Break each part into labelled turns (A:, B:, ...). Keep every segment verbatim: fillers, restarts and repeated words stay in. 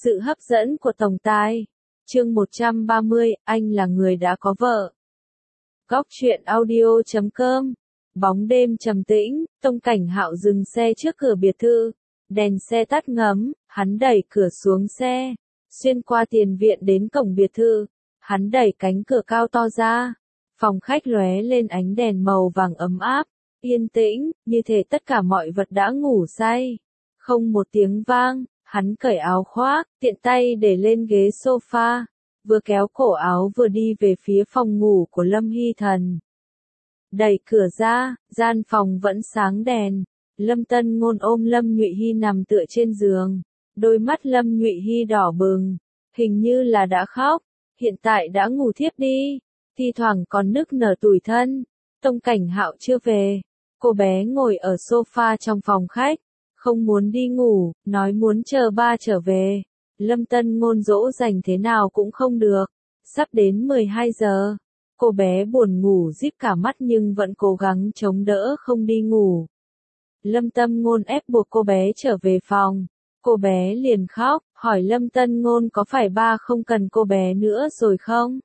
A: Sự hấp dẫn của tổng tài. Chương một trăm ba mươi, anh là người đã có vợ. Góc truyện audio chấm com. Bóng đêm trầm tĩnh, Tông Cảnh Hạo dừng xe trước cửa biệt thự. Đèn xe tắt ngấm, hắn đẩy cửa xuống xe. Xuyên qua tiền viện đến cổng biệt thự. Hắn đẩy cánh cửa cao to ra. Phòng khách lóe lên ánh đèn màu vàng ấm áp. Yên tĩnh, như thể tất cả mọi vật đã ngủ say. Không một tiếng vang. Hắn cởi áo khoác, tiện tay để lên ghế sofa, vừa kéo cổ áo vừa đi về phía phòng ngủ của Lâm Hy Thần. Đẩy cửa ra, gian phòng vẫn sáng đèn. Lâm Tân Ngôn ôm Lâm Nhụy Hy nằm tựa trên giường. Đôi mắt Lâm Nhụy Hy đỏ bừng, hình như là đã khóc, hiện tại đã ngủ thiếp đi, thi thoảng còn nức nở tủi thân. Tông Cảnh Hạo chưa về, cô bé ngồi ở sofa trong phòng khách. Không muốn đi ngủ, nói muốn chờ ba trở về. Lâm Tân Ngôn dỗ dành thế nào cũng không được. Sắp đến mười hai giờ. Cô bé buồn ngủ díp cả mắt nhưng vẫn cố gắng chống đỡ không đi ngủ. Lâm Tân Ngôn ép buộc cô bé trở về phòng. Cô bé liền khóc, hỏi Lâm Tân Ngôn có phải ba không cần cô bé nữa rồi không?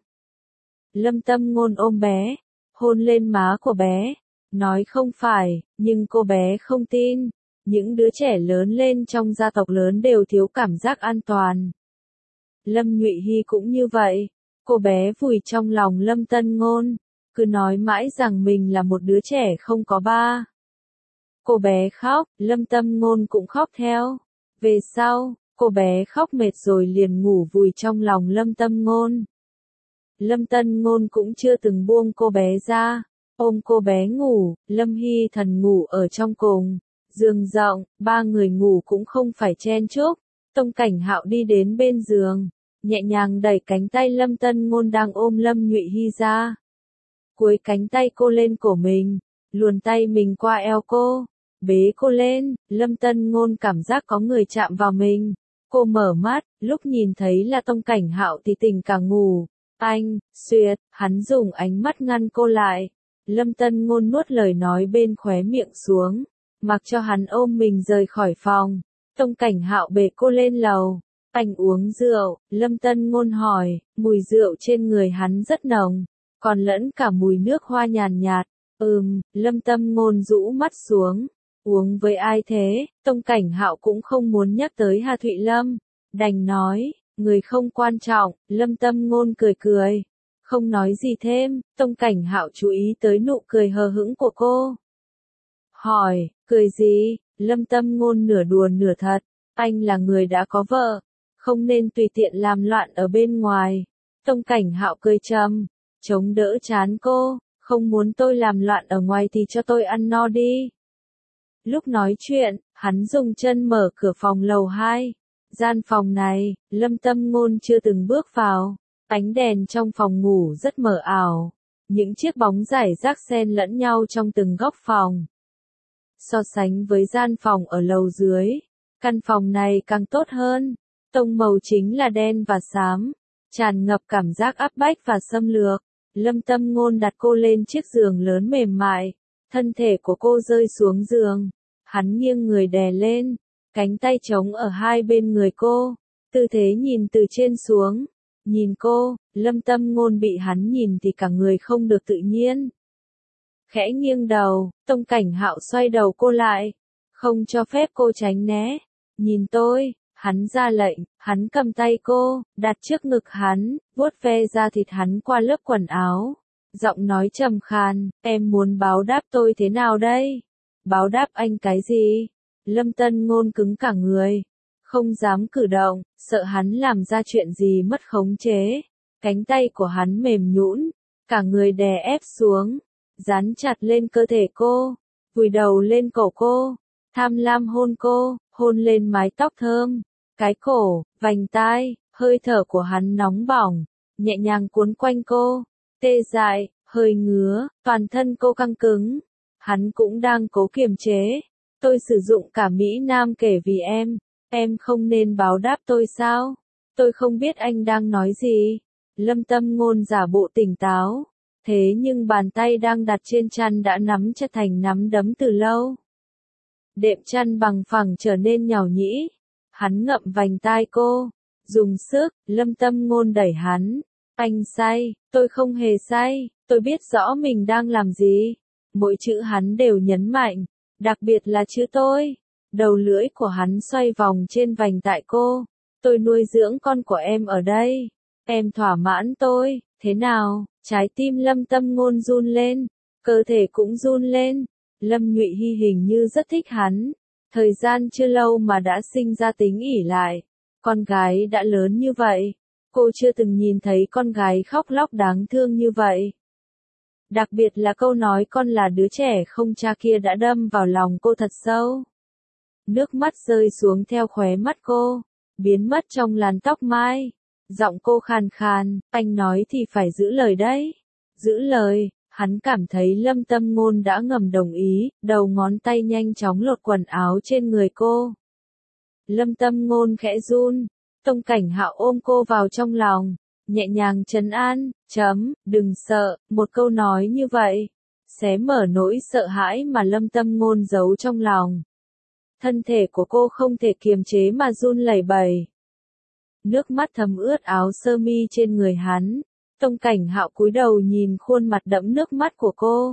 A: Lâm Tân Ngôn ôm bé, hôn lên má của bé, nói không phải, nhưng cô bé không tin. Những đứa trẻ lớn lên trong gia tộc lớn đều thiếu cảm giác an toàn. Lâm Nhụy Hy cũng như vậy. Cô bé vùi trong lòng Lâm Tân Ngôn, cứ nói mãi rằng mình là một đứa trẻ không có ba. Cô bé khóc, Lâm Tân Ngôn cũng khóc theo. Về sau, cô bé khóc mệt rồi liền ngủ vùi trong lòng Lâm Tân Ngôn. Lâm Tân Ngôn cũng chưa từng buông cô bé ra, ôm cô bé ngủ. Lâm Hy Thần ngủ ở trong cùng. Giường rộng, ba người ngủ cũng không phải chen chúc. Tông Cảnh Hạo đi đến bên giường, nhẹ nhàng đẩy cánh tay Lâm Tân Ngôn đang ôm Lâm Nhụy Hy ra. Cuối cánh tay cô lên cổ mình, luồn tay mình qua eo cô, bế cô lên. Lâm Tân Ngôn cảm giác có người chạm vào mình. Cô mở mắt, lúc nhìn thấy là Tông Cảnh Hạo thì tỉnh cả ngủ. Anh, xuyệt, hắn dùng ánh mắt ngăn cô lại. Lâm Tân Ngôn nuốt lời nói bên khóe miệng xuống, mặc cho hắn ôm mình rời khỏi phòng. Tông Cảnh Hạo bế cô lên lầu. Anh uống rượu, Lâm Tân Ngôn hỏi. Mùi rượu trên người hắn rất nồng, còn lẫn cả mùi nước hoa nhàn nhạt. Ừm, Lâm Tân Ngôn rũ mắt xuống. Uống với ai thế? Tông Cảnh Hạo cũng không muốn nhắc tới Hà Thụy Lâm, đành nói, người không quan trọng. Lâm Tân Ngôn cười cười, không nói gì thêm. Tông Cảnh Hạo chú ý tới nụ cười hờ hững của cô. Hỏi, cười gì? Lâm Tân Ngôn nửa đùa nửa thật. Anh là người đã có vợ, không nên tùy tiện làm loạn ở bên ngoài. Tông Cảnh Hạo cười trầm, chống đỡ trán cô. Không muốn tôi làm loạn ở ngoài thì cho tôi ăn no đi. Lúc nói chuyện, hắn dùng chân mở cửa phòng lầu hai. Gian phòng này, Lâm Tân Ngôn chưa từng bước vào. Ánh đèn trong phòng ngủ rất mờ ảo. Những chiếc bóng rải rác xen lẫn nhau trong từng góc phòng. So sánh với gian phòng ở lầu dưới, căn phòng này càng tốt hơn. Tông màu chính là đen và xám, tràn ngập cảm giác áp bách và xâm lược. Lâm Tân Ngôn đặt cô lên chiếc giường lớn mềm mại, thân thể của cô rơi xuống giường. Hắn nghiêng người đè lên, cánh tay trống ở hai bên người cô, tư thế nhìn từ trên xuống. Nhìn cô, Lâm Tân Ngôn bị hắn nhìn thì cả người không được tự nhiên. Khẽ nghiêng đầu, Tông Cảnh Hạo xoay đầu cô lại, không cho phép cô tránh né. Nhìn tôi, hắn ra lệnh. Hắn cầm tay cô, đặt trước ngực hắn, vuốt ve da thịt hắn qua lớp quần áo. Giọng nói trầm khàn, em muốn báo đáp tôi thế nào đây? Báo đáp anh cái gì? Lâm Tân Ngôn cứng cả người, không dám cử động, sợ hắn làm ra chuyện gì mất khống chế. Cánh tay của hắn mềm nhũn, cả người đè ép xuống, dán chặt lên cơ thể cô, vùi đầu lên cổ cô, tham lam hôn cô, hôn lên mái tóc thơm, cái cổ, vành tai. Hơi thở của hắn nóng bỏng, nhẹ nhàng cuốn quanh cô, tê dại, hơi ngứa, toàn thân cô căng cứng. Hắn cũng đang cố kiềm chế. Tôi sử dụng cả Mỹ Nam kể vì em, em không nên báo đáp tôi sao? Tôi không biết anh đang nói gì. Lâm Tân Ngôn giả bộ tỉnh táo, thế nhưng bàn tay đang đặt trên chăn đã nắm chặt thành nắm đấm từ lâu. Đệm chăn bằng phẳng trở nên nhàu nhĩ. Hắn ngậm vành tai cô, Dùng sức, Lâm Tâm Ngôn đẩy hắn. Anh say, tôi không hề say, tôi biết rõ mình đang làm gì. Mỗi chữ hắn đều nhấn mạnh, đặc biệt là chữ tôi. Đầu lưỡi của hắn xoay vòng trên vành tại cô. Tôi nuôi dưỡng con của em ở đây. Em thỏa mãn tôi, thế nào? Trái tim Lâm Tâm Ngôn run lên, cơ thể cũng run lên. Lâm Nhụy Hy hình như rất thích hắn. Thời gian chưa lâu mà đã sinh ra tính ỷ lại. Con gái đã lớn như vậy, cô chưa từng nhìn thấy con gái khóc lóc đáng thương như vậy. Đặc biệt là câu nói con là đứa trẻ không cha kia đã đâm vào lòng cô thật sâu. Nước mắt rơi xuống theo khóe mắt cô, biến mất trong làn tóc mai. Giọng cô khàn khàn, anh nói thì phải giữ lời đấy. Giữ lời, hắn cảm thấy Lâm Tâm Ngôn đã ngầm đồng ý, đầu ngón tay nhanh chóng lột quần áo trên người cô. Lâm Tâm Ngôn khẽ run, Tông Cảnh Hạo ôm cô vào trong lòng, nhẹ nhàng trấn an, chấm, đừng sợ, một câu nói như vậy, xé mở nỗi sợ hãi mà Lâm Tâm Ngôn giấu trong lòng. Thân thể của cô không thể kiềm chế mà run lẩy bẩy. Nước mắt thấm ướt áo sơ mi trên người hắn, Tông Cảnh Hạo cúi đầu nhìn khuôn mặt đẫm nước mắt của cô.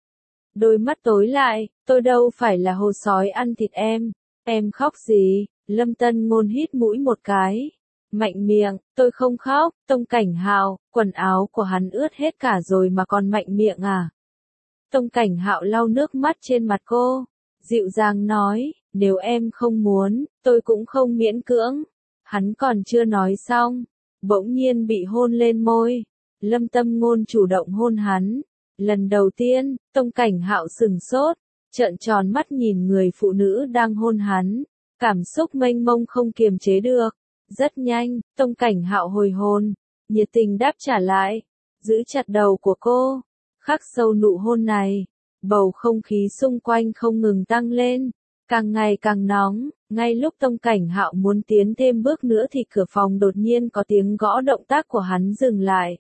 A: Đôi mắt tối lại, tôi đâu phải là hồ sói ăn thịt em, em khóc gì? Lâm Tân Ngôn hít mũi một cái, mạnh miệng, tôi không khóc. Tông Cảnh Hạo, quần áo của hắn ướt hết cả rồi mà còn mạnh miệng à? Tông Cảnh Hạo lau nước mắt trên mặt cô, dịu dàng nói, nếu em không muốn, tôi cũng không miễn cưỡng. Hắn còn chưa nói xong, bỗng nhiên bị hôn lên môi. Lâm Tâm Ngôn chủ động hôn hắn. Lần đầu tiên, Tông Cảnh Hạo sừng sốt, trợn tròn mắt nhìn người phụ nữ đang hôn hắn. Cảm xúc mênh mông không kiềm chế được. Rất nhanh, Tông Cảnh Hạo hồi hồn, nhiệt tình đáp trả lại, giữ chặt đầu của cô, khắc sâu nụ hôn này. Bầu không khí xung quanh không ngừng tăng lên, càng ngày càng nóng. Ngay lúc Tông Cảnh Hạo muốn tiến thêm bước nữa thì cửa phòng đột nhiên có tiếng gõ, động tác của hắn dừng lại.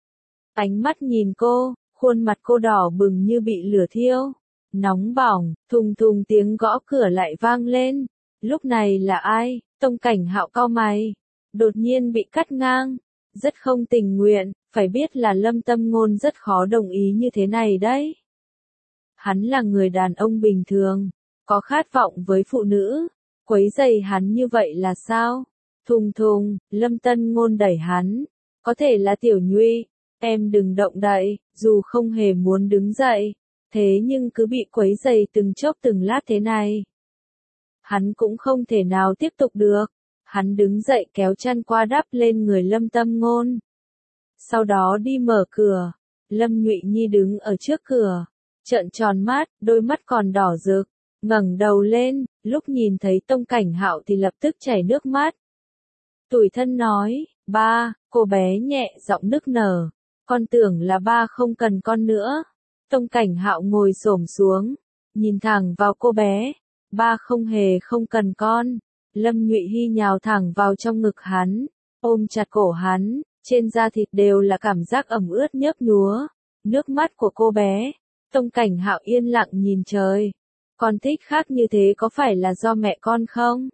A: Ánh mắt nhìn cô, khuôn mặt cô đỏ bừng như bị lửa thiêu, nóng bỏng. Thùng thùng tiếng gõ cửa lại vang lên. Lúc này là ai? Tông Cảnh Hạo cau mày, đột nhiên bị cắt ngang, rất không tình nguyện, phải biết là Lâm Tâm Ngôn rất khó đồng ý như thế này đấy. Hắn là người đàn ông bình thường, có khát vọng với phụ nữ, quấy rầy hắn như vậy là sao? Thùng thùng, Lâm Tân Ngôn đẩy hắn, có thể là Tiểu Nhuy, em đừng động đậy. Dù không hề muốn đứng dậy, thế nhưng cứ bị quấy rầy từng chốc từng lát thế này, hắn cũng không thể nào tiếp tục được. Hắn đứng dậy kéo chăn qua đắp lên người Lâm Tâm Ngôn. Sau đó đi mở cửa. Lâm Nhụy Nhi đứng ở trước cửa, trợn tròn mắt, đôi mắt còn đỏ rực, ngẩng đầu lên, lúc nhìn thấy Tông Cảnh Hạo thì lập tức chảy nước mắt. Tủi thân nói, ba, cô bé nhẹ giọng nức nở, con tưởng là ba không cần con nữa. Tông Cảnh Hạo ngồi xổm xuống, nhìn thẳng vào cô bé. Ba không hề không cần con. Lâm Nhụy Hy nhào thẳng vào trong ngực hắn, ôm chặt cổ hắn, trên da thịt đều là cảm giác ẩm ướt nhớp nhúa. Nước mắt của cô bé. Tông Cảnh Hạo yên lặng nhìn trời. Con thích khác như thế có phải là do mẹ con không?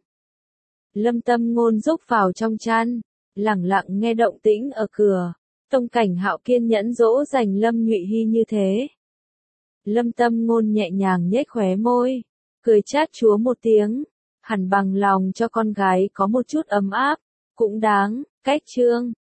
A: Lâm Tâm Ngôn rúc vào trong chăn, lẳng lặng nghe động tĩnh ở cửa. Tông Cảnh Hạo kiên nhẫn dỗ dành Lâm Nhụy Hy như thế. Lâm Tâm Ngôn nhẹ nhàng nhếch khóe môi, cười chát chúa một tiếng, hẳn bằng lòng cho con gái có một chút ấm áp, cũng đáng. Cách chương